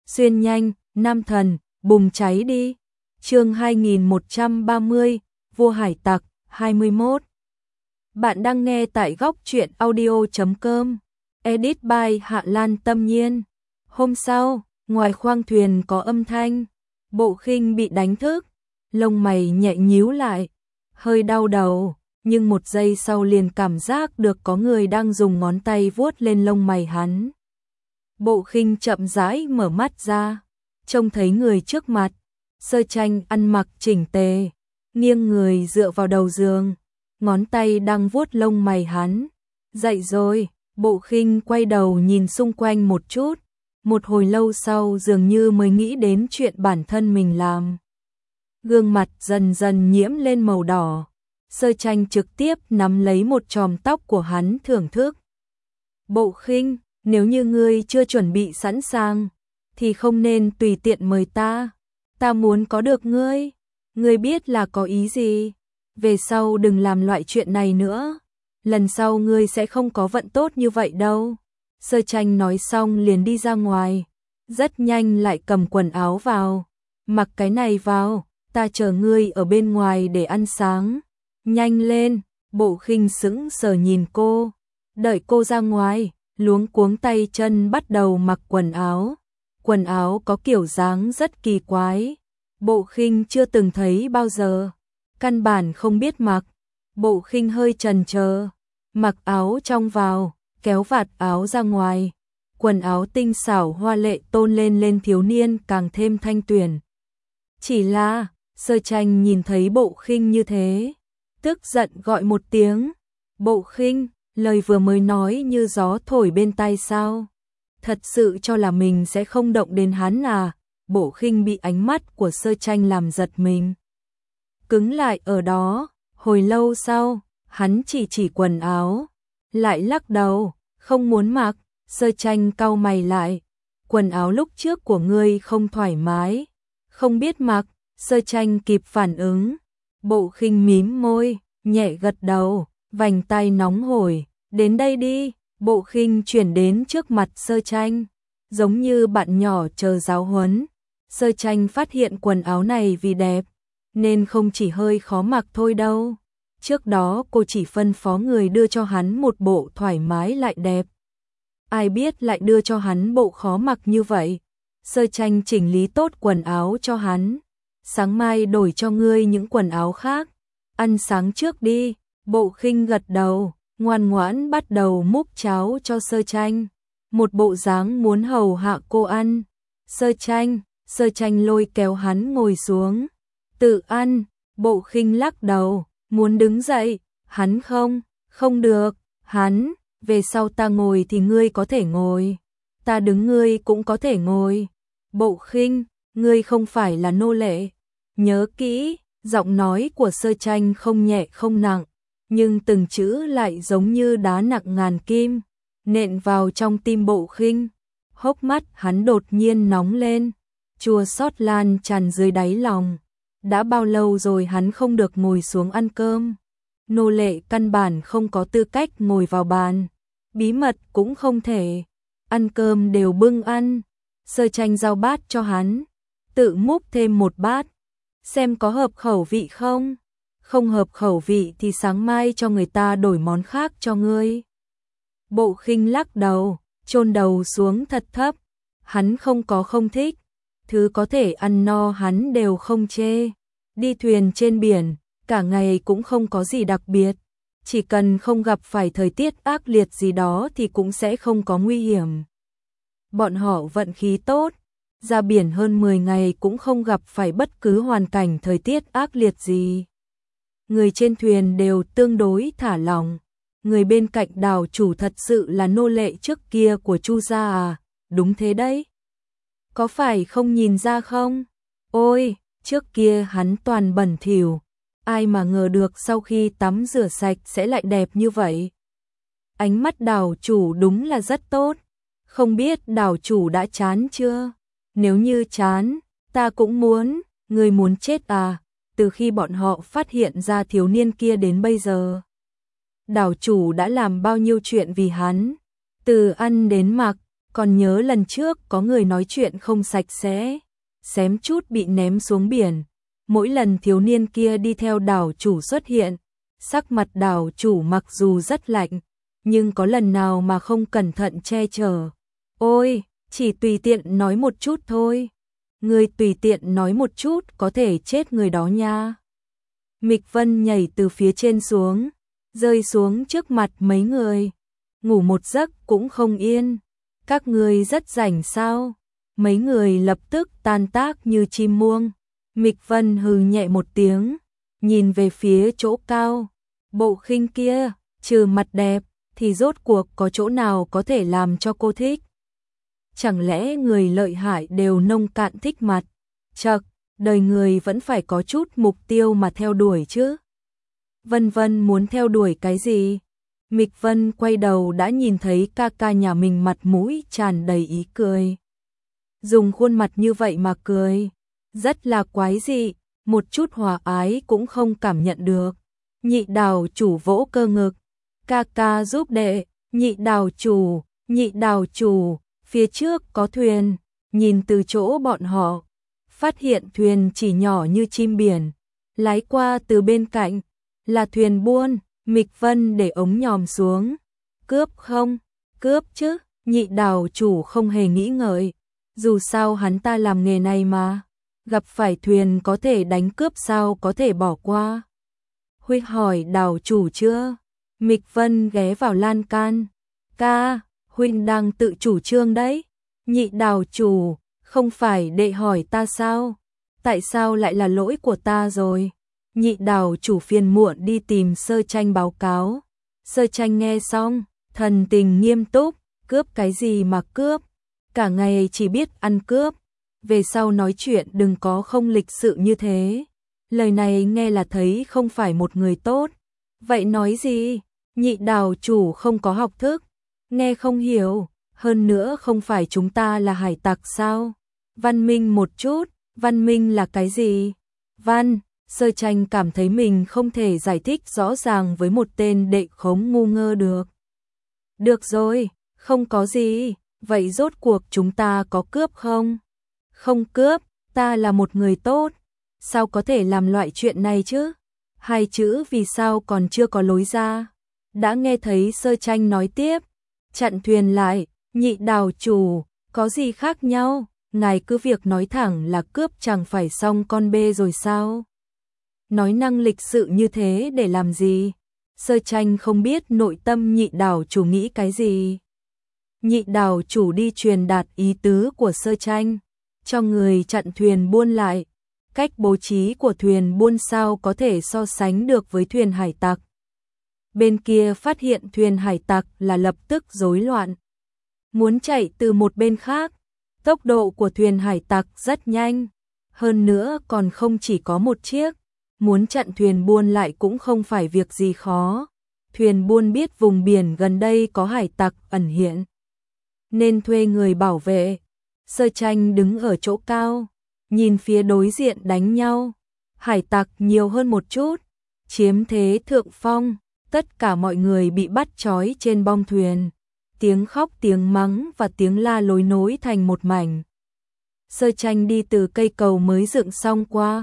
xuyên nhanh, nam thần, bùng cháy đi. Chương 2130, Vua Hải Tặc, 21. Bạn đang nghe tại góc truyện audio.com. Edit by Hạ Lan Tâm Nhiên. Hôm sau, ngoài khoang thuyền có âm thanh. Bộ Khinh bị đánh thức, lông mày nhẹ nhíu lại, hơi đau đầu, nhưng một giây sau liền cảm giác được có người đang dùng ngón tay vuốt lên lông mày hắn. Bộ Khinh chậm rãi mở mắt ra, trông thấy người trước mặt, Sơ Tranh ăn mặc chỉnh tề, nghiêng người dựa vào đầu giường, ngón tay đang vuốt lông mày hắn. Dậy rồi, Bộ Khinh quay đầu nhìn xung quanh một chút, một hồi lâu sau dường như mới nghĩ đến chuyện bản thân mình làm. Gương mặt dần dần nhiễm lên màu đỏ, Sơ Tranh trực tiếp nắm lấy một chòm tóc của hắn thưởng thức. Bộ Khinh, nếu như ngươi chưa chuẩn bị sẵn sàng, thì không nên tùy tiện mời ta. Ta muốn có được ngươi. Ngươi biết là có ý gì? Về sau đừng làm loại chuyện này nữa. Lần sau ngươi sẽ không có vận tốt như vậy đâu. Sơ Tranh nói xong liền đi ra ngoài. Rất nhanh lại cầm quần áo vào. Mặc cái này vào, ta chờ ngươi ở bên ngoài để ăn sáng. Nhanh lên, Bộ Khinh sững sờ nhìn cô. Đợi cô ra ngoài, luống cuống tay chân bắt đầu mặc quần áo. Quần áo có kiểu dáng rất kỳ quái, Bộ Khinh chưa từng thấy bao giờ, căn bản không biết mặc. Bộ Khinh hơi chần chờ, mặc áo trong vào, kéo vạt áo ra ngoài. Quần áo tinh xảo hoa lệ tôn lên thiếu niên càng thêm thanh tuyển. Chỉ là, Sơ Tranh nhìn thấy Bộ Khinh như thế, tức giận gọi một tiếng. Bộ Khinh, lời vừa mới nói như gió thổi bên tai sao? Thật sự cho là mình sẽ không động đến hắn à? Bộ Khinh bị ánh mắt của Sơ Tranh làm giật mình. Cứng lại ở đó, hồi lâu sau, hắn chỉ quần áo, lại lắc đầu, không muốn mặc. Sơ Tranh cau mày lại, quần áo lúc trước của ngươi không thoải mái, không biết mặc. Sơ Tranh kịp phản ứng, Bộ Khinh mím môi, nhẹ gật đầu, vành tay nóng hổi, đến đây đi. Bộ Khinh chuyển đến trước mặt Sơ Tranh, giống như bạn nhỏ chờ giáo huấn. Sơ Tranh phát hiện quần áo này vì đẹp, nên không chỉ hơi khó mặc thôi đâu. Trước đó cô chỉ phân phó người đưa cho hắn một bộ thoải mái lại đẹp. Ai biết lại đưa cho hắn bộ khó mặc như vậy. Sơ Tranh chỉnh lý tốt quần áo cho hắn. Sáng mai đổi cho ngươi những quần áo khác. Ăn sáng trước đi. Bộ Khinh gật đầu, ngoan ngoãn bắt đầu múc cháo cho Sơ Tranh. Một bộ dáng muốn hầu hạ cô ăn. Sơ Tranh lôi kéo hắn ngồi xuống. Tự ăn. Bộ Khinh lắc đầu, muốn đứng dậy. Hắn không được. Hắn, về sau ta ngồi thì ngươi có thể ngồi. Ta đứng ngươi cũng có thể ngồi. Bộ Khinh, ngươi không phải là nô lệ. Nhớ kỹ, giọng nói của Sơ Tranh không nhẹ không nặng, nhưng từng chữ lại giống như đá nặng ngàn kim, nện vào trong tim Bộ Khinh. Hốc mắt hắn đột nhiên nóng lên, chua xót lan tràn dưới đáy lòng. Đã bao lâu rồi hắn không được ngồi xuống ăn cơm. Nô lệ căn bản không có tư cách ngồi vào bàn, bí mật cũng không thể. Ăn cơm đều bưng ăn. Sơ Tranh giao bát cho hắn, tự múc thêm một bát, xem có hợp khẩu vị không. Không hợp khẩu vị thì sáng mai cho người ta đổi món khác cho ngươi. Bộ Khinh lắc đầu, chôn đầu xuống thật thấp. Hắn không thích, thứ có thể ăn no hắn đều không chê. Đi thuyền trên biển, cả ngày cũng không có gì đặc biệt. Chỉ cần không gặp phải thời tiết ác liệt gì đó thì cũng sẽ không có nguy hiểm. Bọn họ vận khí tốt, ra biển hơn 10 ngày cũng không gặp phải bất cứ hoàn cảnh thời tiết ác liệt gì. Người trên thuyền đều tương đối thả lỏng. Người bên cạnh đảo chủ thật sự là nô lệ trước kia của Chu gia à? Đúng thế đấy. Có phải không nhìn ra không? Ôi, trước kia hắn toàn bẩn thỉu, ai mà ngờ được sau khi tắm rửa sạch sẽ lại đẹp như vậy. Ánh mắt đảo chủ đúng là rất tốt. Không biết đảo chủ đã chán chưa? Nếu như chán, ta cũng muốn. Người muốn chết à? Từ khi bọn họ phát hiện ra thiếu niên kia đến bây giờ, đảo chủ đã làm bao nhiêu chuyện vì hắn, từ ăn đến mặc, Còn nhớ lần trước có người nói chuyện không sạch sẽ, xém chút bị ném xuống biển. Mỗi lần thiếu niên kia đi theo đảo chủ xuất hiện, sắc mặt đảo chủ mặc dù rất lạnh, nhưng có lần nào mà không cẩn thận che chở. Ôi, chỉ tùy tiện nói một chút thôi. Người tùy tiện nói một chút có thể chết người đó nha. Mịch Vân nhảy từ phía trên xuống, rơi xuống trước mặt mấy người. Ngủ một giấc cũng không yên. Các người rất rảnh sao? Mấy người lập tức tan tác như chim muông. Mịch Vân hừ nhẹ một tiếng, nhìn về phía chỗ cao. Bộ khinh kia, trừ mặt đẹp, thì rốt cuộc có chỗ nào có thể làm cho cô thích? Chẳng lẽ người lợi hại đều nông cạn thích mặt? Chậc, đời người vẫn phải có chút mục tiêu mà theo đuổi chứ. Vân Vân muốn theo đuổi cái gì? Mịch Vân quay đầu đã nhìn thấy ca ca nhà mình mặt mũi tràn đầy ý cười. Dùng khuôn mặt như vậy mà cười, rất là quái dị, một chút hòa ái cũng không cảm nhận được. Nhị đào chủ vỗ cơ ngực, ca ca giúp đệ. Nhị đào chủ, phía trước có thuyền. Nhìn từ chỗ bọn họ, phát hiện thuyền chỉ nhỏ như chim biển, lái qua từ bên cạnh, là thuyền buôn. Mịch Vân để ống nhòm xuống. Cướp không? Cướp chứ. Nhị đào chủ không hề nghĩ ngợi, dù sao hắn ta làm nghề này mà, gặp phải thuyền có thể đánh cướp sao có thể bỏ qua. Huynh hỏi đào chủ chưa? Mịch Vân ghé vào lan can. Ca, huynh đang tự chủ trương đấy. Nhị đào chủ, không phải đệ hỏi ta sao? Tại sao lại là lỗi của ta rồi? Nhị đào chủ phiền muộn đi tìm Sơ Tranh báo cáo. Sơ Tranh nghe xong, thần tình nghiêm túc. Cướp cái gì mà cướp? Cả ngày chỉ biết ăn cướp. Về sau nói chuyện đừng có không lịch sự như thế. Lời này nghe là thấy không phải một người tốt. Vậy nói gì? Nhị đào chủ không có học thức, nghe không hiểu. Hơn nữa không phải chúng ta là hải tặc sao? Văn minh một chút. Văn minh là cái gì? Sơ Tranh cảm thấy mình không thể giải thích rõ ràng với một tên đệ khống ngu ngơ được. Được rồi, không có gì. Vậy rốt cuộc chúng ta có cướp không? Không cướp, ta là một người tốt. Sao có thể làm loại chuyện này chứ? Hai chữ vì sao còn chưa có lối ra. Đã nghe thấy Sơ Tranh nói tiếp. Chặn thuyền lại. Nhị đào chủ, có gì khác nhau? Ngài cứ việc nói thẳng là cướp chẳng phải xong con bê rồi sao? Nói năng lịch sự như thế để làm gì? Sơ Tranh không biết nội tâm nhị đào chủ nghĩ cái gì. Nhị đào chủ đi truyền đạt ý tứ của Sơ Tranh, cho người chặn thuyền buôn lại. Cách bố trí của thuyền buôn sao có thể so sánh được với thuyền hải tặc. Bên kia phát hiện thuyền hải tặc là lập tức rối loạn. Muốn chạy từ một bên khác, tốc độ của thuyền hải tặc rất nhanh. Hơn nữa còn không chỉ có một chiếc. Muốn chặn thuyền buôn lại cũng không phải việc gì khó. Thuyền buôn biết vùng biển gần đây có hải tặc ẩn hiện, nên thuê người bảo vệ. Sơ Tranh đứng ở chỗ cao, nhìn phía đối diện đánh nhau. Hải tặc nhiều hơn một chút, chiếm thế thượng phong. Tất cả mọi người bị bắt trói trên bong thuyền. Tiếng khóc, tiếng mắng và tiếng la lối nối thành một mảnh. Sơ Tranh đi từ cây cầu mới dựng xong qua.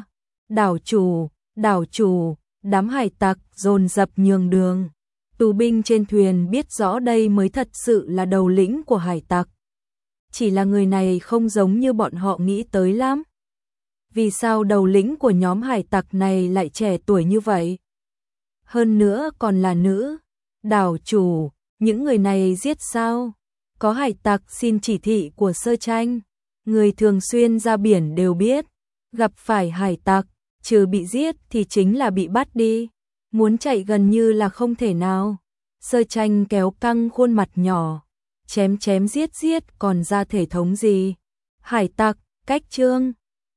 Đảo chủ, đám hải tặc dồn dập nhường đường. Tù binh trên thuyền biết rõ đây mới thật sự là đầu lĩnh của hải tặc. Chỉ là người này không giống như bọn họ nghĩ tới lắm. Vì sao đầu lĩnh của nhóm hải tặc này lại trẻ tuổi như vậy? Hơn nữa còn là nữ. Đảo chủ, những người này giết sao? Có hải tặc xin chỉ thị của Sơ Tranh. Người thường xuyên ra biển đều biết, gặp phải hải tặc, trừ bị giết thì chính là bị bắt đi. Muốn chạy gần như là không thể nào. Sơ Tranh kéo căng khuôn mặt nhỏ, chém giết còn ra thể thống gì? Hải tặc, cách chương